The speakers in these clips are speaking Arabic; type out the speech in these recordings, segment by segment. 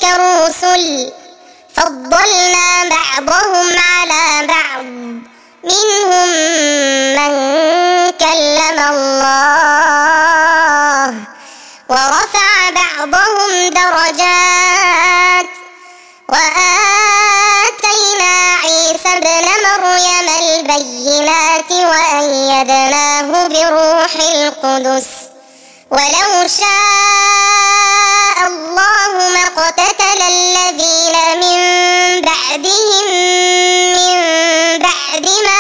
الرسل فضلنا بعضهم على بعض منهم من كلم الله ورفع بعضهم درجات وآتينا عيسى ابن مريم البينات وأيدناه بروح القدس ولو شاء الله ما اقتتل الذين من بعدهم من بعد ما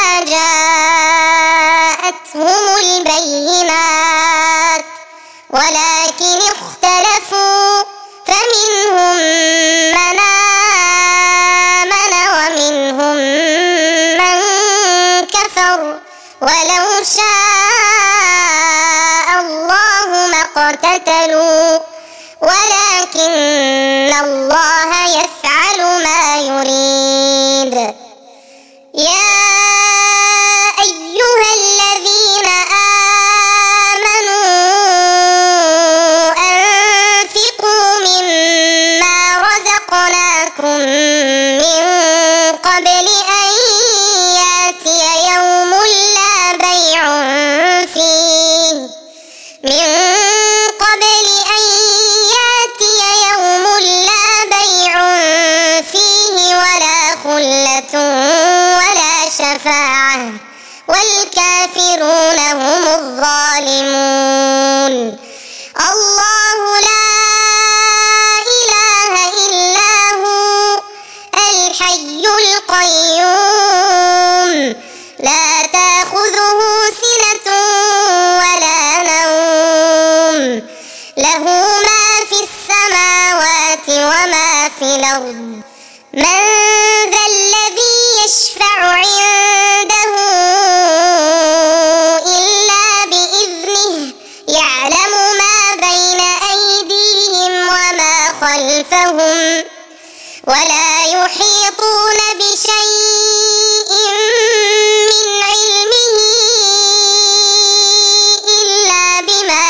جاءتهم البينات ولكن اختلفوا فمنهم من آمن ومنهم من كفر ولو شاء الله ما اقتتلوا ولكن الله يفعل ما يريد. يا أيها الذين آمنوا أنفقوا مما رزقناكم من قبل أن يأتي يوم لا بيع فيه ولا خلة ولا شفاعة والكافرون هم الظالمون. الله لا إله إلا هو الحي القيوم لا تأخذه سنة ولا نوم له ما في السماوات وما في الأرض من ذا الذي يشفع عنده إلا بإذنه يعلم ما بين أيديهم وما خلفهم ولا يحيطون بشيء من علمه إلا بما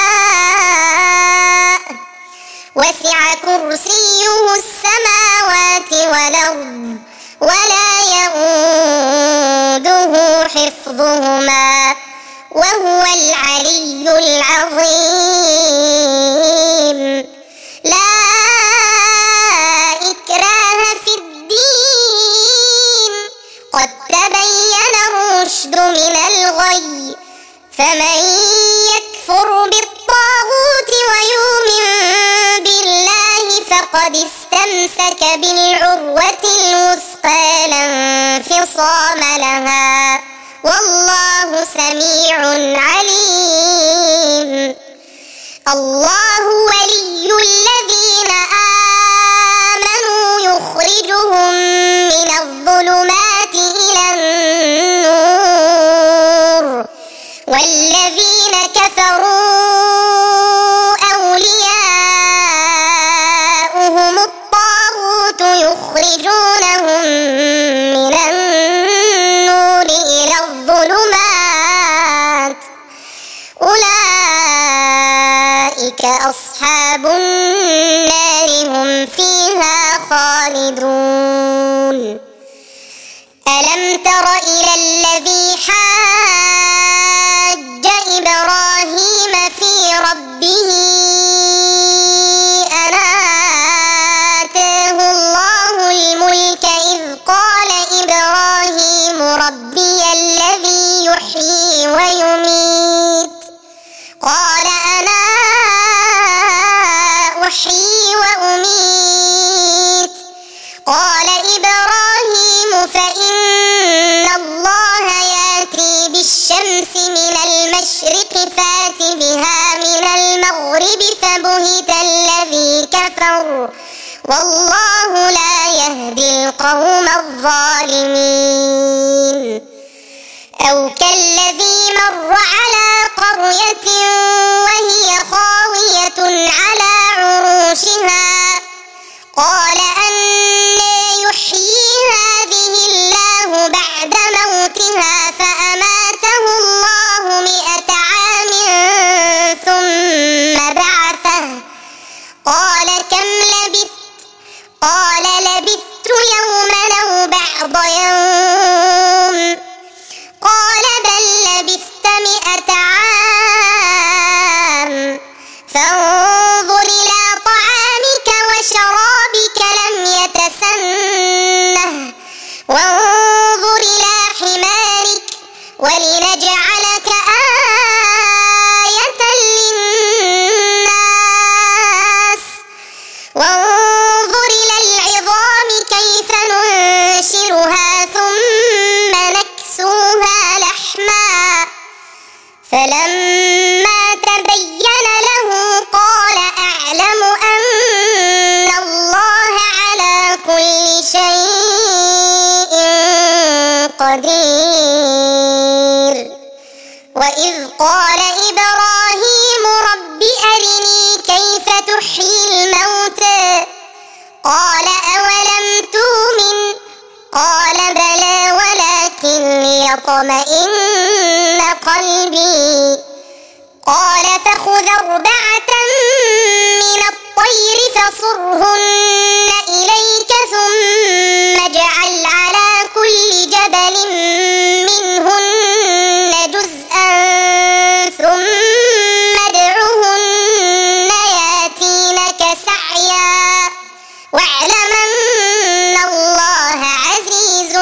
شاء وسع كرسيه السماوات والأرض ولا يؤوده حفظهما وهو العلي العظيم. لا إكراه في الدين قد تبين الرشد من الغي فمن يكفر بالطاغوت ويؤمن بالله فقد استمسك بالعروة الوثقى لا انفصام لها والله سميع عليم. الله ولي الذين آمنوا يخرجهم من الظلمات إلى النور والذين كفروا أولياؤهم الطاغوت يخرجونهم من النور إلى الظلمات أولئك أصحاب النار هم فيها خالدون. ألم تر إلى الذي حاج إبراهيم في ربه أن آتاه الله الملك إذ قال إبراهيم ربي الذي يحيي ويميت قال أنا أحيي وأميت قال إبراهيم فإن الله يأتي بالشمس من المشرق فات بها من المغرب فبهت الذي كفر والله لا يهدي القوم الظالمين. أو كالذي مر على قرية وهي خاوية على عروشها قال أنى يحيي هذه الله بعد موتها فأماته الله 100 عام ثم بعثه قال كم لبثت بعض يوم قال بل لبثت 100 عام فانظر إلى طعامك وشرابك لم يتسنه وانظر إلى حمارك ولنجعلك آية للناس وانظر إلى العظام كيف ننشرها ثم نكسوها لحما فلما تبين له قال أعلم أن الله على كل شيء قدير وإذ قال إبراهيم رب أرني كيف تحيي الموتى قال أولم تؤمن قال بلى ولكن ليطمئن قلبي قال فخذ 4 من الطير فصرهن إليك ثم اجعل على كل جبل منهن جزءا ثم ادعهن ياتينك سعيا واعلم أن الله عزيز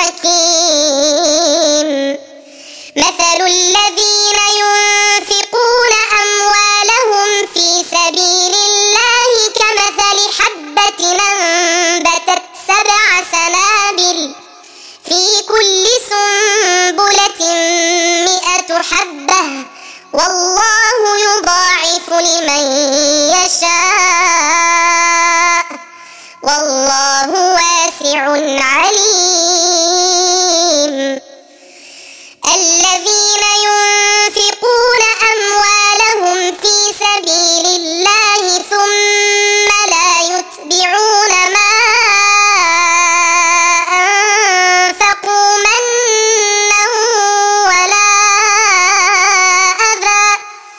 حكيم مثل الذين ينفقون أموالهم في سبيل الله كمثل حبة أنبتت 7 سنابل في كل سنبلة 100 حبة والله يضاعف لمن يشاء والله واسع عليم الذين ينفقون أموالهم في سبيل الله ثم لا يتبعون ما أنفقوا منا ولا أذى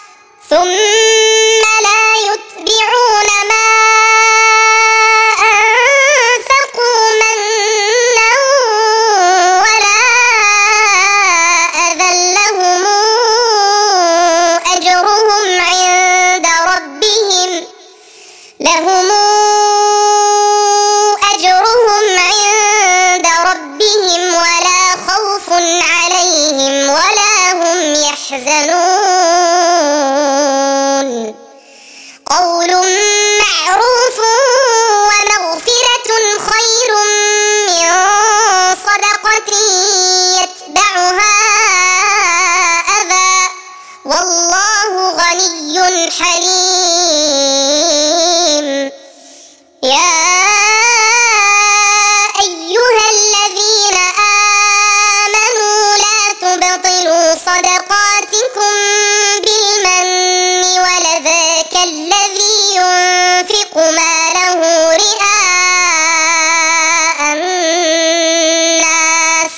ثم لا يتبعون ما أنفقوا منا ولا أذى لهم أجرهم عند ربهم ولا خوف عليهم ولا هم يحزنون قول معروف ومغفرة خير من صدقة يتبعها أذى والله غني حليم يا أيها الذين آمنوا لا تبطلوا صدقاتكم بالمن والأذى كالذي ينفق ماله رئاء الناس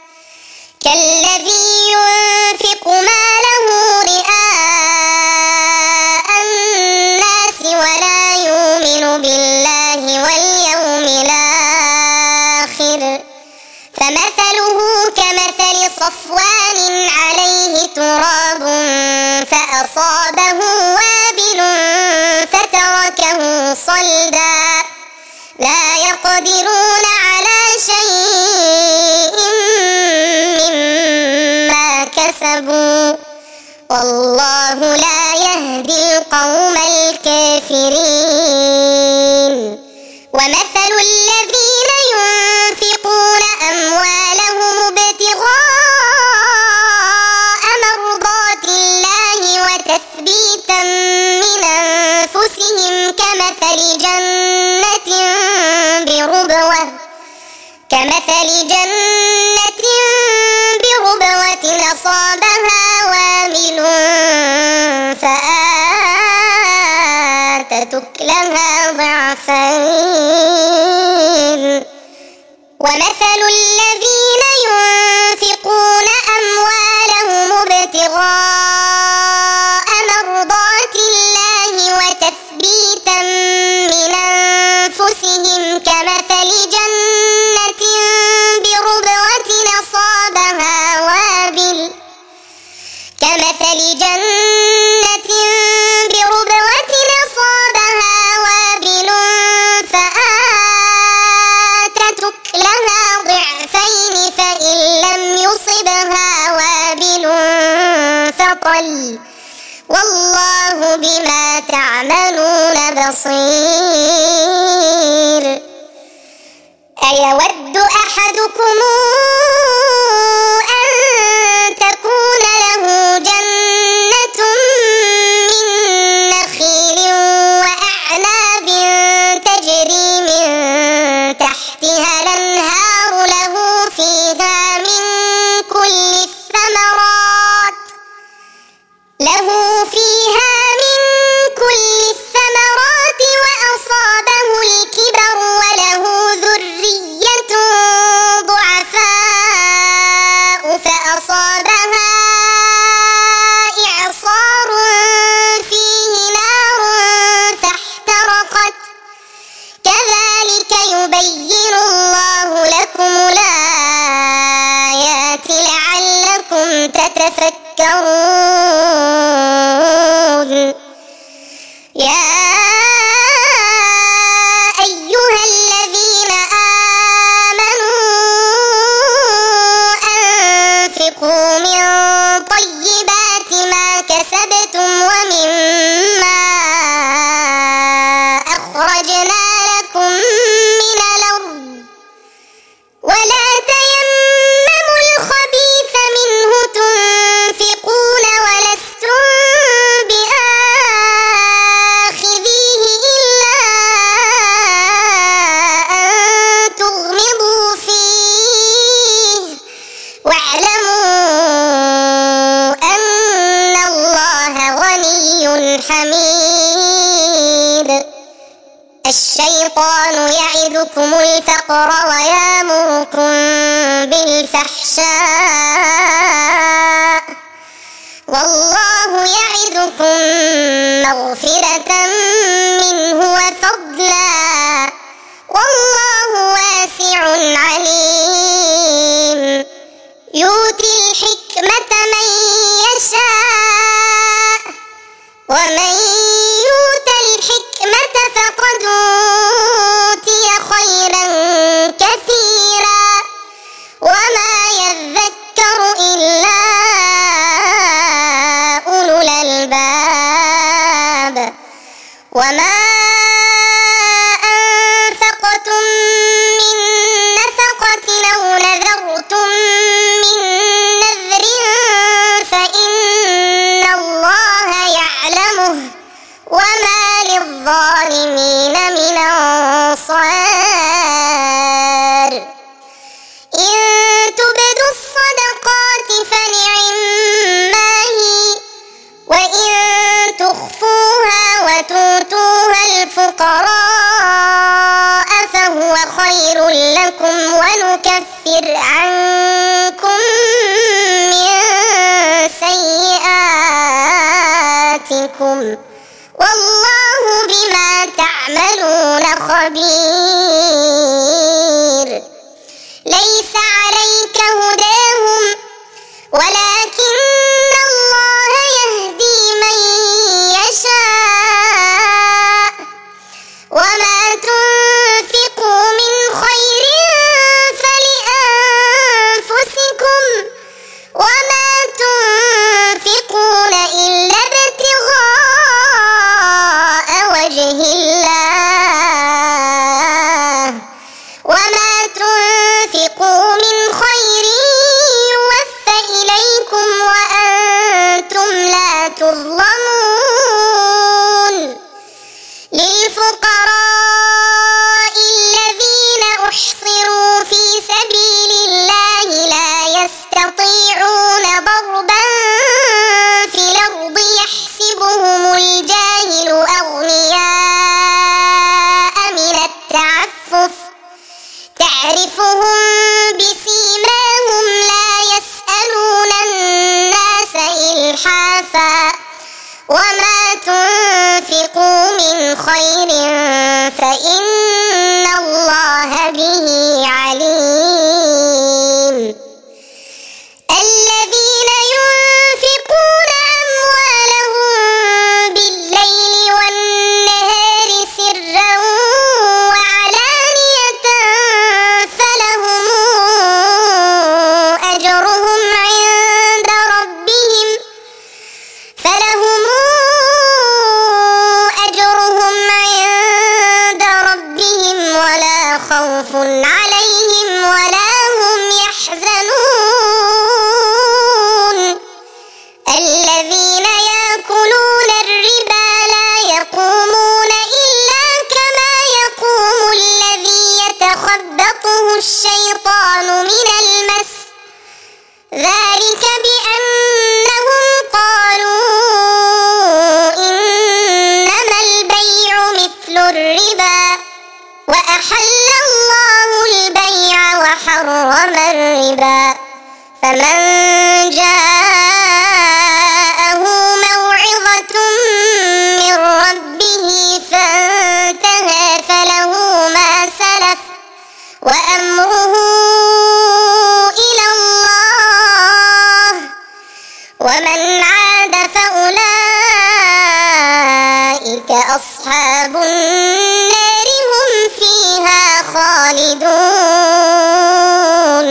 ولا يؤمن بالله واليوم الآخر فمثله كمثل صفوان عليه تراب فأصابه وابل فتركه صلدا لا يقدرون على شيء مما كسبوا والله لا يهدي القوم الكافرين ومثل الذين ينفقون أموالهم ابتغاء مرضات الله وتثبيتا من أنفسهم كمثل جنة بربوة أصابها وابل فآتت أكلها ضعفين ومثل الذين ينفقون أموالهم ابتغاء مرضات الله وتثبيتا من أنفسهم كمثل جنة لجنة بربوة أصابها وابل فآتت أكلها ضعفين فإن لم يصبها وابل فطل والله بما تعملون بصير. أيود أحدكم أن تكون له جنة من نخيل وأعناب تجري من تحتها الأنهار له فيها من كل الثمرات وأصابه الكبر وله ذرية ضعفاء فأصابها إعصار فيه نار فاحترقت كذلك يبين الله لكم الآيات لعلكم تتفكرون. يا أيها الذين آمنوا أنفقوا من طيبات ما كسبتم ومما أخرجنا لكم من الأرض ولا تيمموا الخبيث منه تنفقون ولستم بآخذيه إلا أن تغمضوا فيه واعلموا أن الله غني حميد. الشيطان يعدكم الفقر ويأمركم بالفحشاء والله يعدكم مغفرة منه وفضلا والله واسع عليم. يؤتي الحكمة من يشاء ومن يؤت الحكمة فقد أوتي خيرا كثيرا وما يذكر إلا أولو الألباب. وما أنفقتم من نفقة أو نذرتم من نذر فإن الله يعلمه وما للظالمين من أنصار. إن تبدوا الصدقات فنعما هي وإن تخفوها وتؤتوها الفقراء فهو خير لكم ونكفر عنكم من سيئاتكم والله بما تعملون خبير. ليس عليك هداهم ولكن الله يهدي من يشاء وما تنفقوا من خير فلأنفسكم وما تنفقون إلا ابتغاء وجه الله وما تنفقوا من خير يوفى إليكم وأنتم لا تظلمون. للفقراء الذين أحصروا في سبيل الله لا يستطيعون ضربا في الأرض يحسبهم الجاهل أغنياء من التعفف تعرفهم بسيماهم لا يسألون الناس إلحافا وما تنفقوا من خير فإن الله به عليم. الذين ينفقون يتخبطه الشيطان من المس ذلك بأنهم قالوا إنما البيع مثل الربا وأحل الله البيع وحرم الربا فمن جاءه موعظة من ربه فانتهى فله ما سلف وأمره إلى الله ومن عاد فأولئك أصحاب النار هم فيها خالدون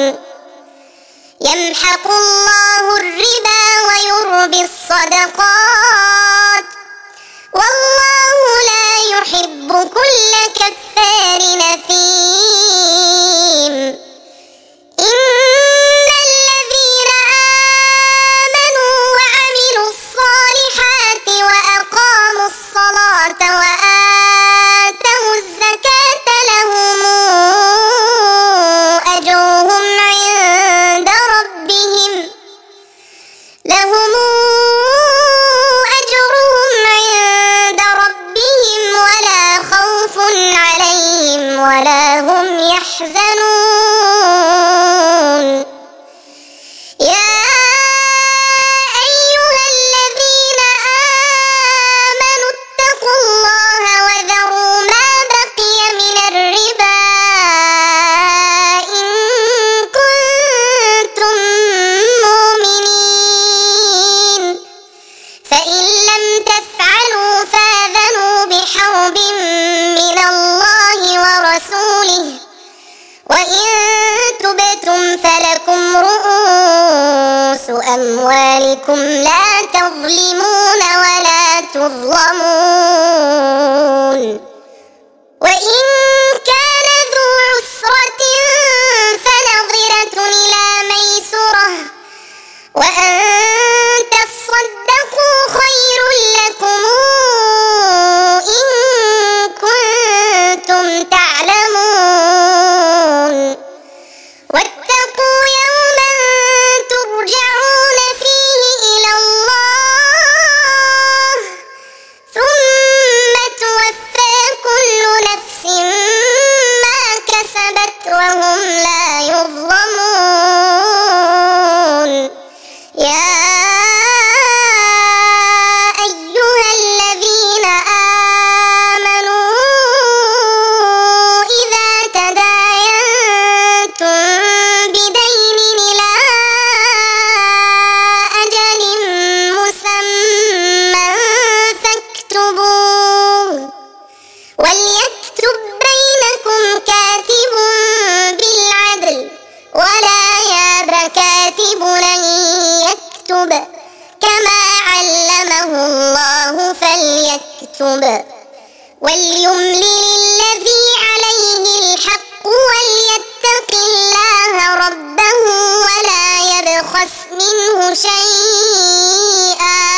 يمحق الله الربا ويربي الصدقات والله لا يحب كل كفار أثيم إن الذين آمنوا وعملوا الصالحات وأقاموا الصلاة وآتوا الزكاة لهم أجرهم عند ربهم ولا خوف عليهم ولا هم يحزنون يا أيها الذين آمنوا اتقوا الله وذروا ما بقي من الربا إن كنتم مؤمنين فإن لم تفعلوا فآذنوا بحرب من الله ورسوله وإن تبتم فلكم رؤوس أموالكم لا تظلمون ولا تظلمون وإن كان ذو عسرة فنظرة إلى ميسرة وأن تصدقوا خير لكم إن كنتم تعلمون واتقوا يوما ترجعون فيه إلى الله ثم توفى كل نفس ما كسبت وهم لا يظلمون يا أيها الذين آمنوا إذا تداينتم بدين إلى أجل مسمى فاكتبوه وليكتب بينكم كاتب بالعدل ولا يأب كاتب أن يكتب كما علمه الله فليكتب وليملل الذي عليه الحق وليتق الله ربه ولا يبخس منه شيئا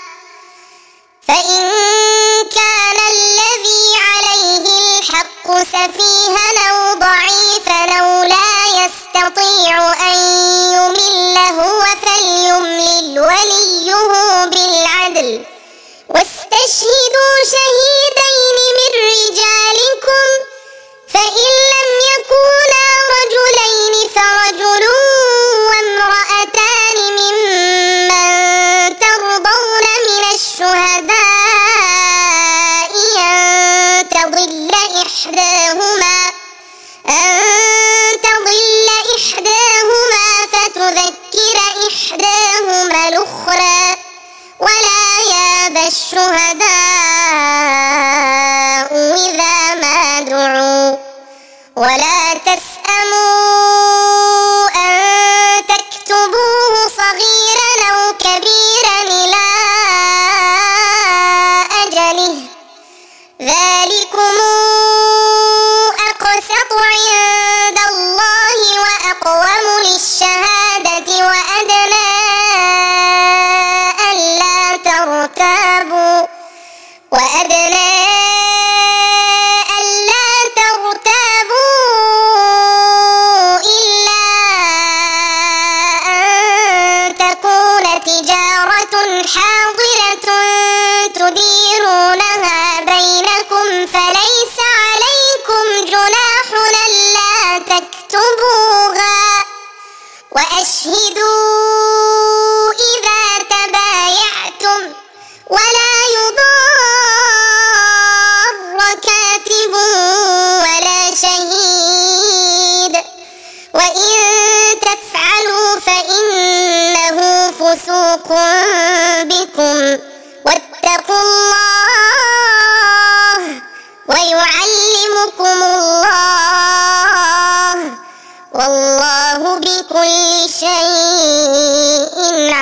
فإن كان الذي عليه الحق سفيها أو ضعيفا أو لا يستطيع أن يمل هو فليملل وليه بالعدل واستشهدوا شهيدين من رجالكم فإن لم يكونا رجلين فرجل وامرأتان ممن ترضون من الشهداء أن تضل إحداهما فتذكر إحداهما الأخرى ولا يأبى الشهداء إذا ما دعوا ولا تسأموا أن تكتبوه صغيرا أو كبيرا إلى أجله ذلكم أقسط عند الله وأقوم للشهادة وأدنى ألا ترتابوا ويعلمكم الله، والله بكل شيء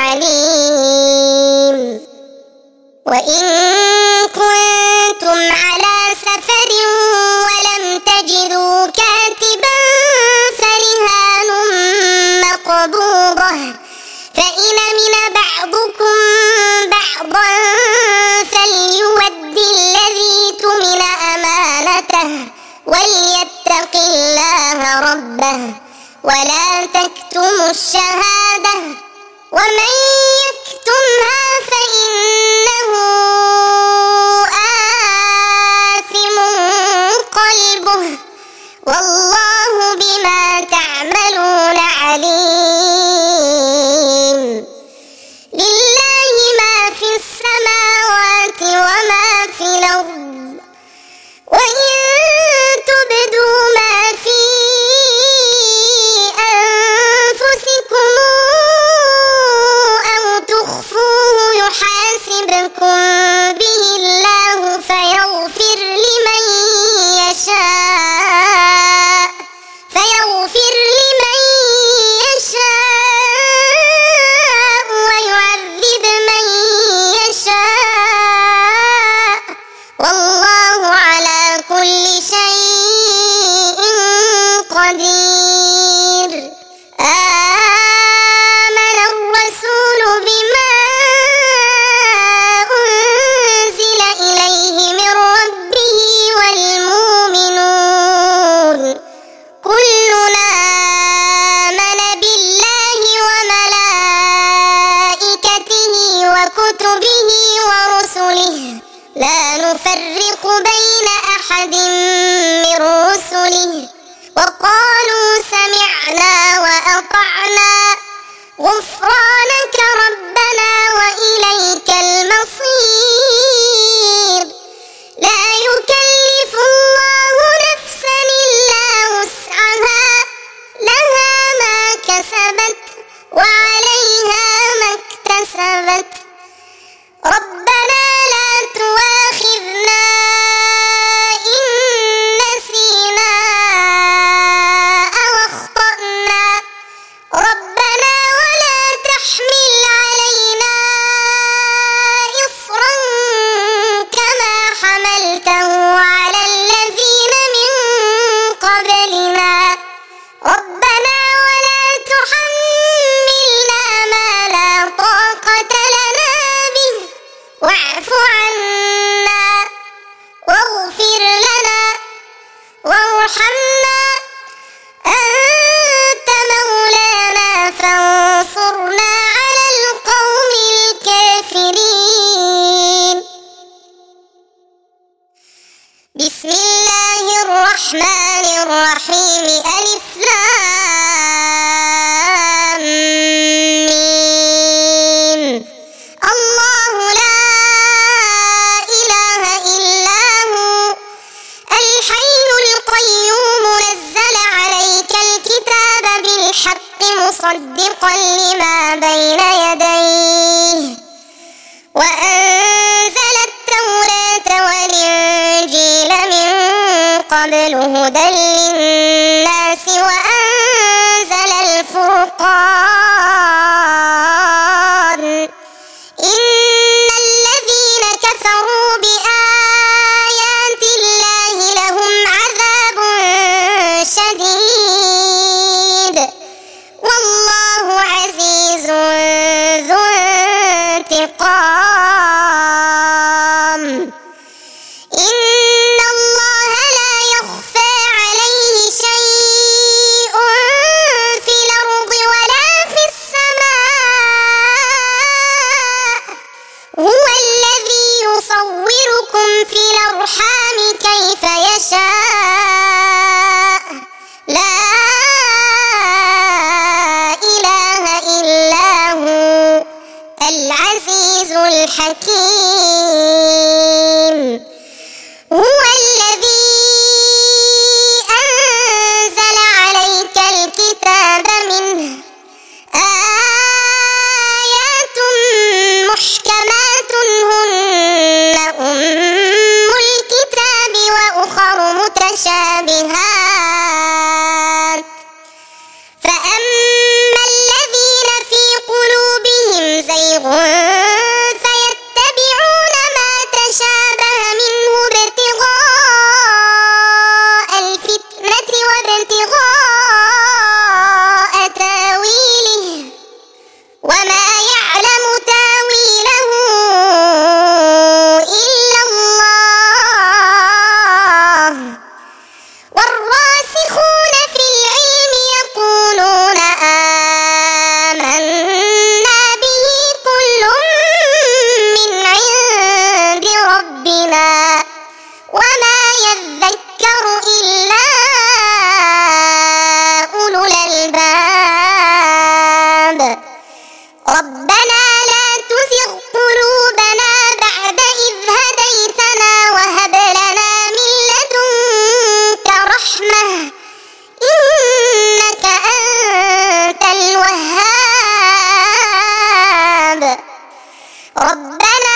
عليم. وإن كنتم على سفر ولم تجدوا كاتبا فرهان مقبوضة، فإن أمن بعضكم بعضا فليؤد الذي اؤتمن أمانته وليتق الله ربه ولا تكتموا الشهادة، ومن يكتمها فإنه آثم قلبه، والله بما تعملون عليم. لله ما في السماوات وما في الأرض، وإن تبدوا ما في أنفسكم أو تخفوه يحاسبكم به الله فيغفر لمن يشاء ويعذب من يشاء، والله على كل شيء قدير. آمن الرسول بما أنزل إليه من ربه والمؤمنون كلنا آمن بالله وملائكته وكتبه ورسله لا نفرق بين أحد من رسله، وقالوا سمعنا وأطعنا غفرانك ربنا وإليك المصير. لا يكلف الله نفسا إلا وسعها، لها ما كسبت وعليها ما اكتسبت. ربنا لا تؤاخذنا إن نسينا أو أخطأنا، ربنا ولا تحمل علينا إصرا كما حملته على الذين من قبلنا، ربنا ولا تحملنا ما لا طاقة لنا به، واعف عنا واغفر لنا وارحمنا، أنت مولانا فانصرنا على القوم الكافرين. بسم الله الرحمن الرحيم. ألف لام ميم. الله لا إله إلا هو الحي القيوم نزل عليك الكتاب بالحق مصدقا لما بين يديه وأنزل التوراة والإنجيل من قبل هدى للناس وأنزل الفرقان، إن الذين كفروا بآيات الله لهم عذاب شديد، والله عزيز ذو انتقام. إن الله لا يخفى عليه شيء في الأرض ولا في السماء. متشابهات فأما الذين في قلوبهم زيغ فيتبعون ما تشابه منه ابتغاء الفتنة وابتغاء تاويله وما يعلم تاويله إلا الله والراسخون في العلم يقولون آمنا به كل من عند ربنا وما يذكر إلا أولو الألباب ربنا لا تزغ قلوبنا بعد إذ هديتنا وهب لنا من لدنك رحمة إنك أنت الوهاب ربنا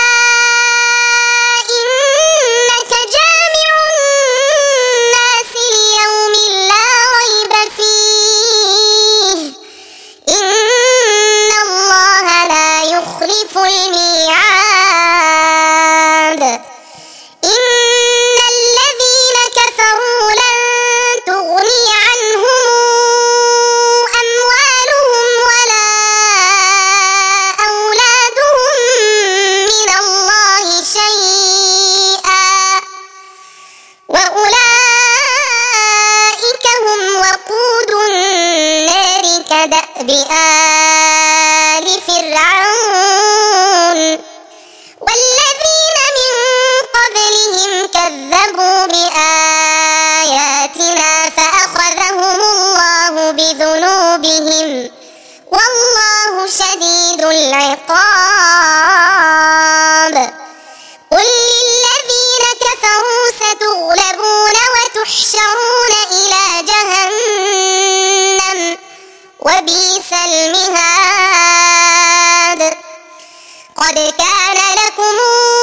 إنك جامع الناس ليوم لا ريب فيه إن الله لا يخلف الميعاد إن الذين كفروا لن تغني عنهم أموالهم ولا أولادهم من الله شيئا وأولئك هم وقود النار كدأب آل فرعون والذين من قبلهم كذبوا بآياتنا فأخذهم الله بذنوبهم والله شديد العقاب قل للذين كفروا ستغلبون وتحشرون إلى جهنم وبئس المهاد قد كان لكم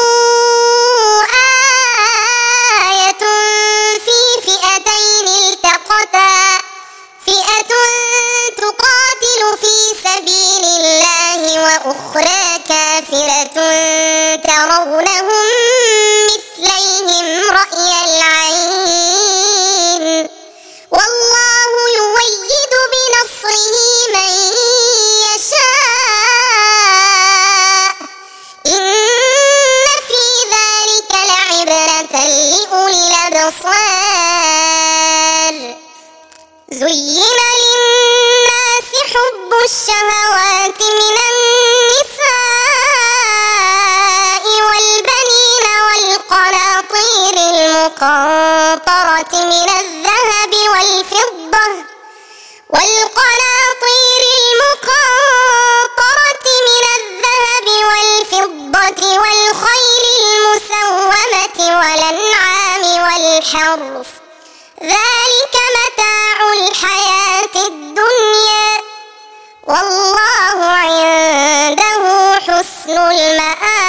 آية في فئتين التقتا فئة تقاتل في سبيل الله وأخرى كافرة ترونهم مثليهم رأي العين والله يؤيد بنصره من يشاء إن في ذلك لعبرة لأولي الأبصار زين للناس حب الشهوات من النساء والبنين والقناطير المقنطرة من الذهب والفضة والخيل المسومة والأنعام والحرث ذلك متاع الحياة الدنيا والله عنده حسن المآب